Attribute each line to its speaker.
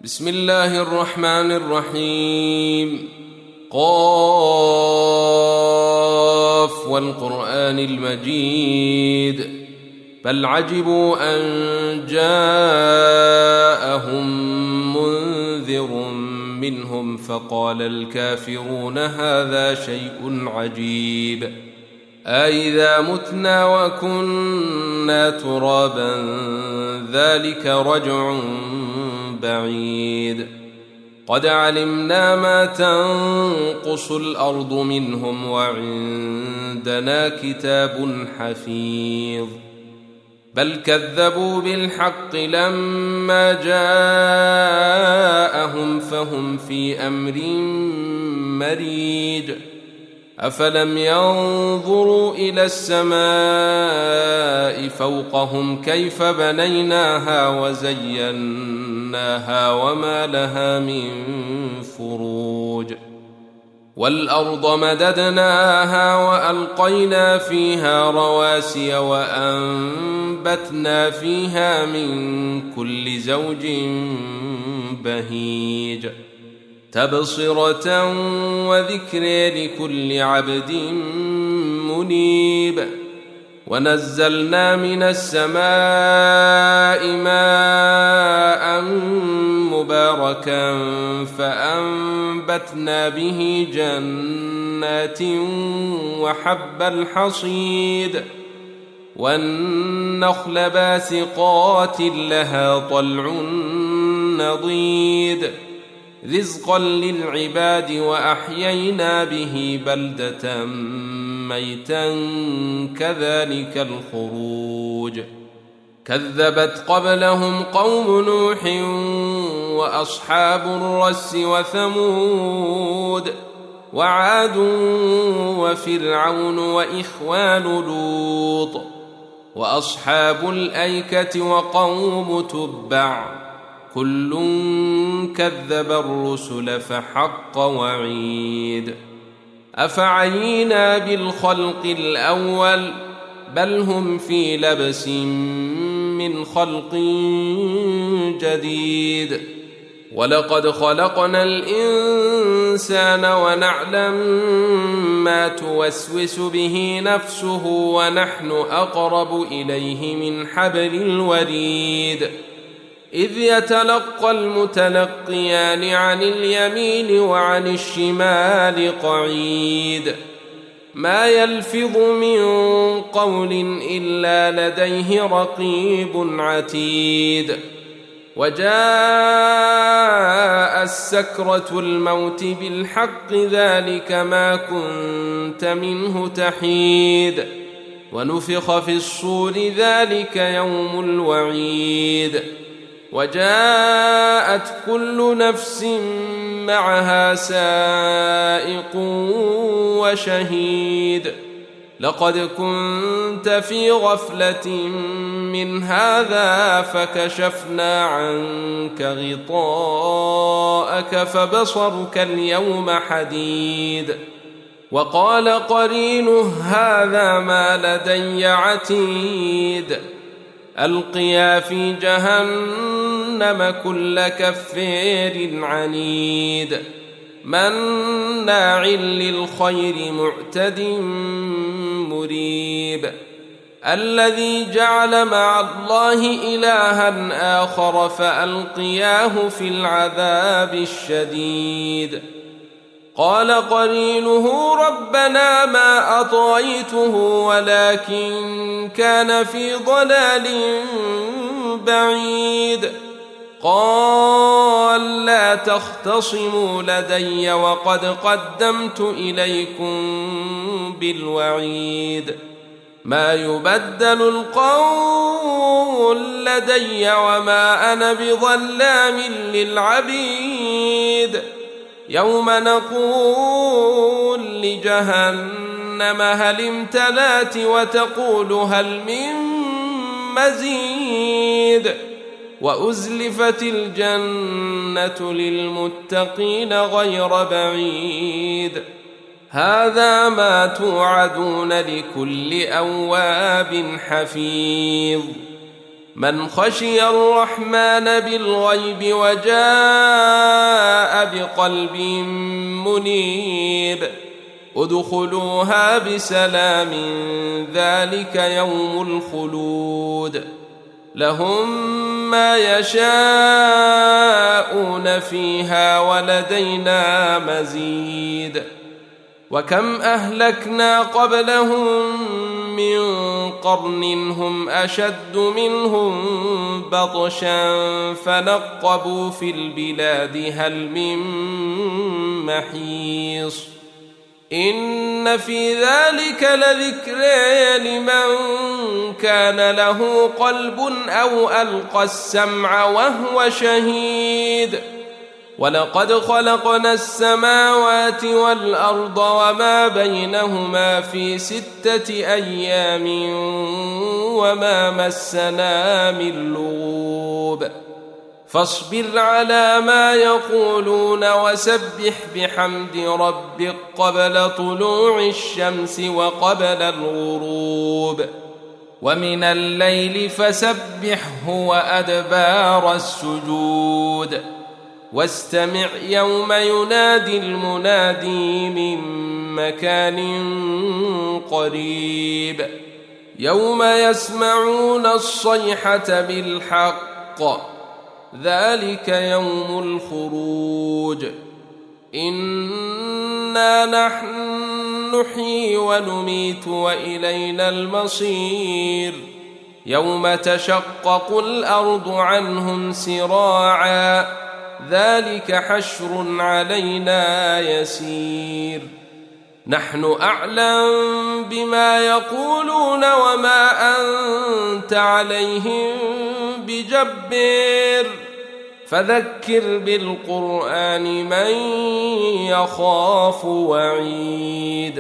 Speaker 1: بسم الله الرحمن الرحيم. قاف والقرآن المجيد بل عجبوا أن جاءهم منذر منهم فقال الكافرون هذا شيء عجيب أإذا متنا وكنا ترابا ذلك رجع بعيد قد علمنا ما تنقص الأرض منهم وعندنا كتاب حفيظ بل كذبوا بالحق لما جاءهم فهم في أمر مريج أفلم ينظروا إلى السماء فوقهم كيف بنيناها وزيناها وما لها من فروج والأرض مددناها وألقينا فيها رواسي وأنبتنا فيها من كل زوج بهيج تبصرة وذكر لكل عبد منيب ونزلنا من السماء ماء مباركا فأنبتنا به جنات وحب الحصيد والنخل باسقات لها طلع نضيد رزقا للعباد وأحيينا به بلدة ميتا كذلك الخروج كذبت قبلهم قوم نوح وأصحاب الرس وثمود وعاد وفرعون وإخوان لوط وأصحاب الأيكة وقوم تبع كل كذب الرسل فحق وعيد أفعينا بالخلق الأول بل هم في لبس من خلق جديد ولقد خلقنا الإنسان ونعلم ما توسوس به نفسه ونحن أقرب إليه من حبل الوريد إذ يتلقى المتلقيان عن اليمين وعن الشمال قعيد ما يلفظ من قول إلا لديه رقيب عتيد وجاء السكرة الموت بالحق ذلك ما كنت منه تحيد ونفخ في الصور ذلك يوم الوعيد وجاءت كل نفس معها سائق وشهيد لقد كنت في غفلة من هذا فكشفنا عنك غطاءك فبصرك اليوم حديد وقال قرينه هذا ما لدي عتيد ألقيا في جهنم كل كفار عنيد مناع للخير معتد مريب الذي جعل مع الله إلها آخر فألقياه في العذاب الشديد قال قرينه ربنا ما أطغيته ولكن كان في ضلال بعيد قال لا تختصموا لدي وقد قدمت إليكم بالوعيد ما يبدل القول لدي وما أنا بظلام للعبيد يوم نقول لجهنم هل امتلأت وتقول هل من مزيد وأزلفت الجنة للمتقين غير بعيد هذا ما توعدون لكل أواب حفيظ من خشي الرحمن بالغيب وجاء بقلب منيب ادخلوها بسلام ذلك يوم الخلود لهم ما يشاءون فيها ولدينا مزيد وكم أهلكنا قبلهم من قرن هم أشد منهم بطشا فنقبوا في البلاد هل من محيص إن في ذلك لذكرى لمن كان له قلب أو ألقى السمع وهو شهيد ولقد خلقنا السماوات والأرض وما بينهما في 6 أيام وما مسنا من لغوب فاصبر على ما يقولون وسبح بحمد ربك قبل طلوع الشمس وقبل الغروب ومن الليل فسبحه وأدبار السجود واستمع يوم ينادي المنادي من مكان قريب يوم يسمعون الصيحة بالحق ذلك يوم الخروج إنا نحن نحيي ونميت وإلينا المصير يوم تشقق الأرض عنهم سراعا ذلك حشر علينا يسير نحن أعلم بما يقولون وما أنت عليهم بجبار فذكر بالقرآن من يخاف وعيد